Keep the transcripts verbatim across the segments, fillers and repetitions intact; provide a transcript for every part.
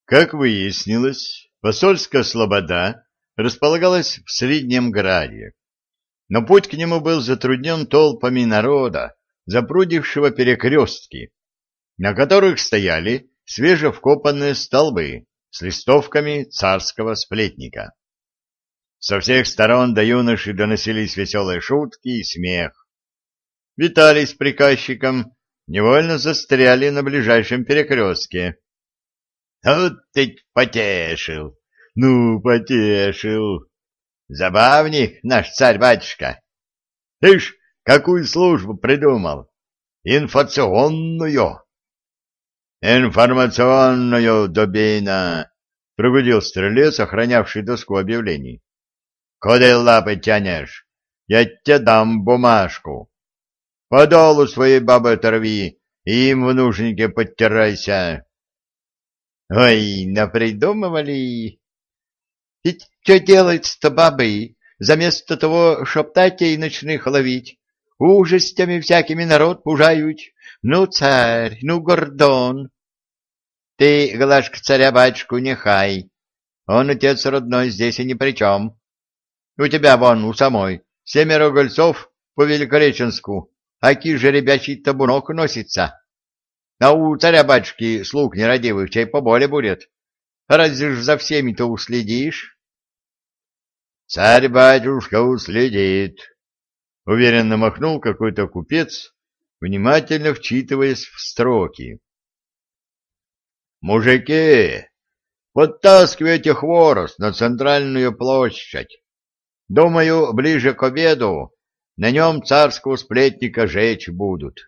Как выяснилось, посольская слобода располагалась в Среднем Граде, но путь к нему был затруднен толпами народа, запрудившего перекрестки, на которых стояли свежевкопанные столбы с листовками царского сплетника. Со всех сторон до юноши доносились веселые шутки и смех. Виталий с приказчиком невольно застряли на ближайшем перекрестке. — Вот ты потешил! Ну, потешил! Забавник наш царь-батюшка! Ишь, какую службу придумал! Информационную! — Информационную, дубина! — прогудел стрелец, охранявший доску объявлений. — Куда лапы тянешь? Я тебе дам бумажку. Подолу своей бабы оторви, и им в нужнике подтирайся. — Ой, напридумывали! Ведь что делать-то, бабы, заместо того, чтоб татей ночных ловить, ужастями всякими народ пужают. Ну, царь, ну, гордон! Ты, Глашка, царя-батюшку не хай, он, отец родной, здесь и ни при чем. У тебя вон, у самой, семеро гольцов по Великореченску, аки же ребячий табунок носится. А у царя-батюшки слуг нерадивых чай поболе будет. Разве ж за всеми-то уследишь? — Царь-батюшка уследит, — уверенно махнул какой-то купец, внимательно вчитываясь в строки. — Мужики, подтаскивайте хворост на центральную площадь. Думаю, ближе к обеду на нем царского сплетника жечь будут.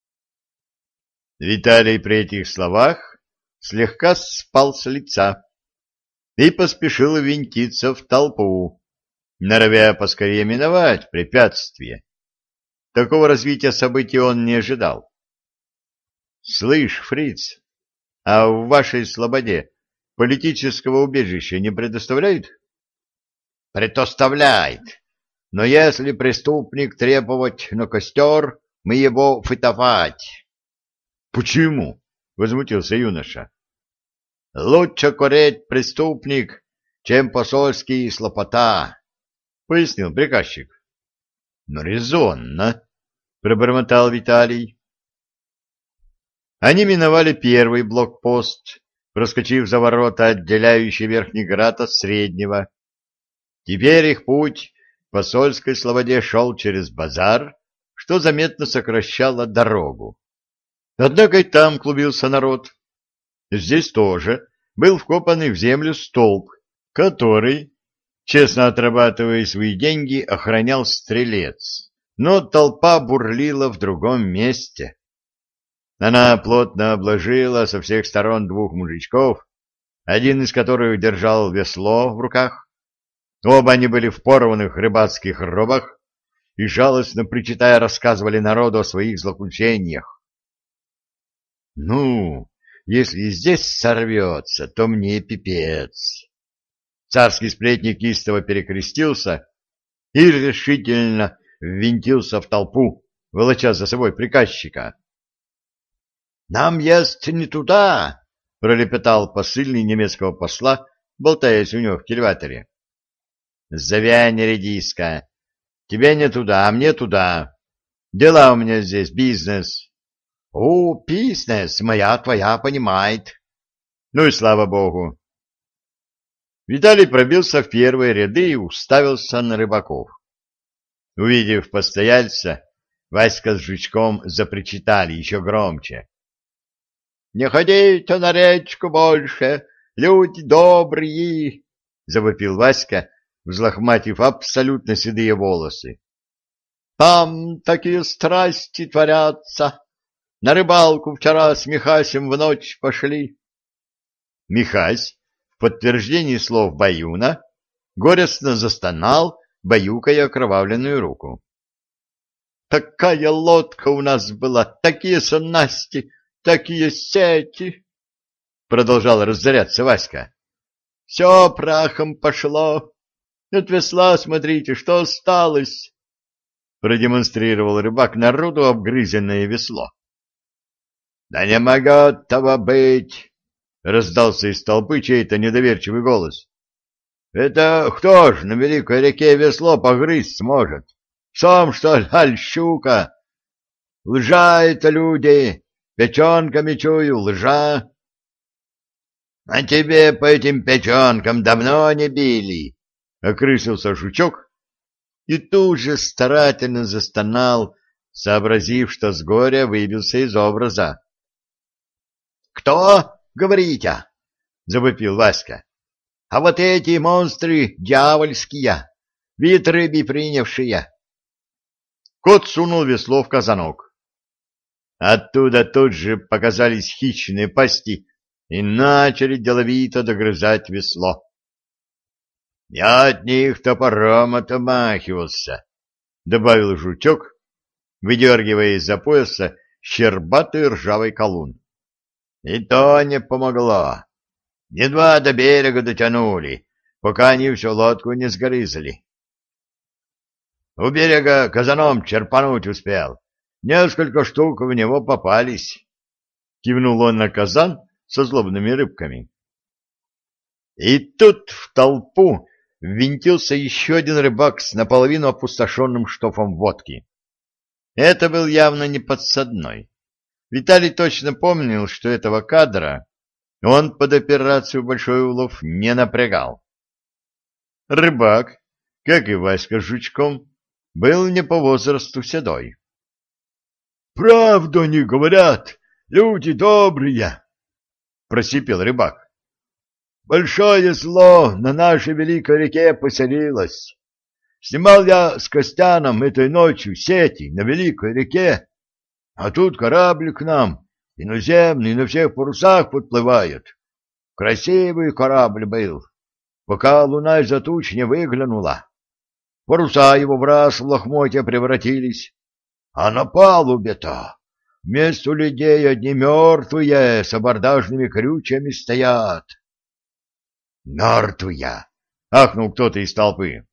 Виталий при этих словах слегка спал с лица и поспешил винтиться в толпу, норовя поскорее миновать препятствие. Такого развития событий он не ожидал. — Слышь, фриц, а в вашей слободе политического убежища не предоставляют? — Предоставляет. Но если преступник требовать на костер, мы его фытовать. — Почему? — возмутился юноша. — Лучше кореть преступник, чем посольский слопота, — пояснил приказчик. — Ну, резонно, — пробормотал Виталий. Они миновали первый блокпост, проскочив за ворота, отделяющие Верхний Град от Среднего. Теперь их путь в посольской слободе шел через базар, что заметно сокращало дорогу. Однако и там клубился народ. Здесь тоже был вкопанный в землю столб, который, честно отрабатывая свои деньги, охранял стрелец. Но толпа бурлила в другом месте. Она плотно обложила со всех сторон двух мужичков, один из которых держал весло в руках. Оба они были в порванных рыбацких робах и, жалостно причитая, рассказывали народу о своих злоключениях. — Ну, если здесь сорвется, то мне пипец. Царский сплетник истово перекрестился и решительно ввинтился в толпу, волоча за собой приказчика. — Нам есть не туда, — пролепетал посыльный немецкого посла, болтаясь у него в кильваторе. — Завянь, редиска. Тебе не туда, а мне туда. Дела у меня здесь, бизнес. — О, бизнес, моя твоя понимает. Ну и слава богу. Виталий пробился в первые ряды и уставился на рыбаков. Увидев постояльца, Васька с Жучком запричитали еще громче. — Не ходите на речку больше, люди добрые! — завопил Васька, взлохматив абсолютно седые волосы. — Там такие страсти творятся. На рыбалку вчера с Михасем в ночь пошли. Михась, в подтверждении слов Баюна, горестно застонал, баюкая окровавленную руку. — Такая лодка у нас была, такие снасти, такие сети! — продолжал разоряться Васька. — Все прахом пошло. От весла, смотрите, что осталось! — продемонстрировал рыбак народу обгрызенное весло. — Да не могло того быть! — раздался из толпы чей-то недоверчивый голос. Это кто ж на великой реке весло погрызть сможет? Сам, что ли, аль щука? Лжа это люди, печенками чую, лжа. А тебе по этим печенкам давно не били, — окрысился жучок и тут же старательно застонал, сообразив, что с горя выбился из образа. — Кто, говорите? — завопил Васька. — А вот эти монстры дьявольские, вид рыбий принявшие. Кот сунул весло в казанок. Оттуда тут же показались хищные пасти и начали деловито догрызать весло. Я от них топором отмахивался, — добавил жучок, выдергивая из-за пояса щербатый ржавый колун. И то не помогло. Едва до берега дотянули, пока они всю лодку не сгрызли. У берега казаном черпануть успел. Несколько штук в него попались. Кивнул он на казан со злобными рыбками. И тут в толпу ввинтился еще один рыбак с наполовину опустошенным штофом водки. Это был явно не подсадной. Виталий точно помнил, что этого кадра он под операцию «Большой улов» не напрягал. Рыбак, как и Васька с жучком, был не по возрасту седой. — Правду они говорят, люди добрые, — просипел рыбак. — Большое зло на нашей великой реке поселилось. Снимал я с Костяном этой ночью сети на великой реке, а тут корабль к нам, иноземный, на всех парусах подплывает. Красивый корабль был, пока луна из-за туч не выглянула. Паруса его в раз в лохмотья превратились, а на палубе-то вместо людей одни мертвые с абордажными крючьями стоят. — Мертвые! — ахнул кто-то из толпы.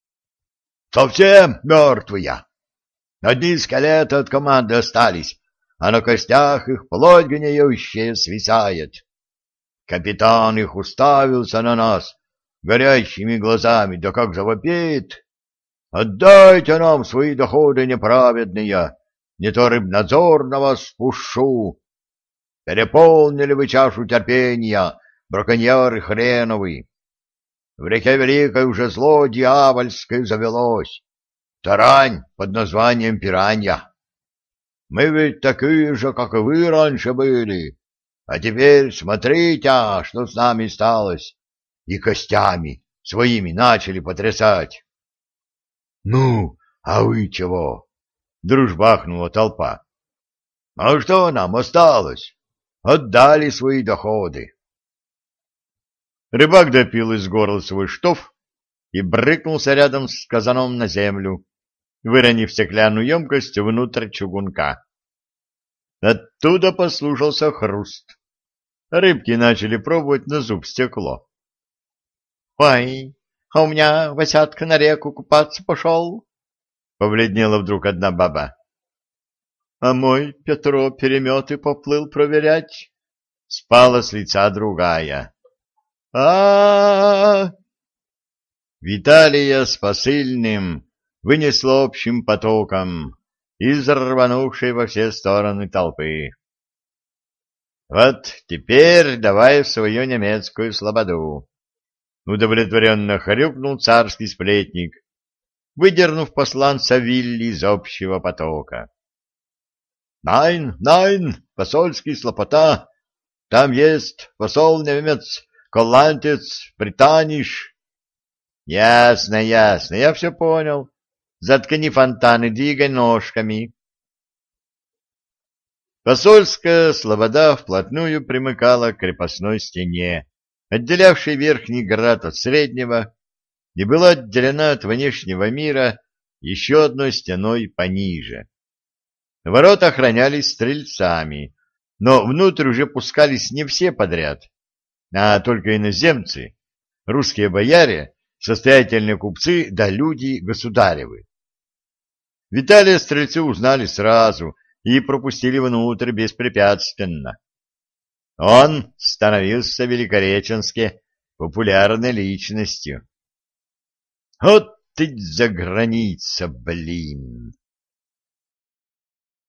— Совсем мертвые! Одни скелеты от команды остались, а на костях их плоть гниющая свисает. Капитан их уставился на нас горящими глазами, да как завопит. Отдайте нам свои доходы неправедные, не то рыбнадзор на вас спушу. Переполнили вы чашу терпения, браконьеры хреновы. В реке Великой уже зло дьявольское завелось. Тарань под названием пиранья. Мы ведь такие же, как и вы раньше были. А теперь смотрите, что с нами сталось. И костями своими начали потрясать. — Ну, а вы чего? — дружбахнула толпа. — А что нам осталось? Отдали свои доходы. Рыбак допил из горла свой штоф и брыкнулся рядом с казаном на землю, выронив стеклянную емкость внутрь чугунка. Оттуда послышался хруст. Рыбки начали пробовать на зуб стекло. — Ой, а у меня Васятка на реку купаться пошел, — побледнела вдруг одна баба. — А мой Петро переметы поплыл проверять, — спала с лица другая. — А-а-а! Виталия с посыльным вынесло общим потоком из рванувшей во все стороны толпы. Вот теперь давай в свою немецкую слободу. Удовлетворенно хрюкнул царский сплетник, выдернув посланца Вилли из общего потока. Найн, найн, посольский слопота, там есть посол немец, голландец, британиш. Ясно, ясно, я все понял. Заткни фонтаны, двигай ножками. Посольская слобода вплотную примыкала к крепостной стене, отделявшей верхний град от среднего, и была отделена от внешнего мира еще одной стеной пониже. Ворота охранялись стрельцами, но внутрь уже пускались не все подряд, а только иноземцы, русские бояре, состоятельные купцы да люди государевы. Виталия стрельцы узнали сразу и пропустили внутрь беспрепятственно. Он становился в Великореченске популярной личностью. Вот ты за граница, блин!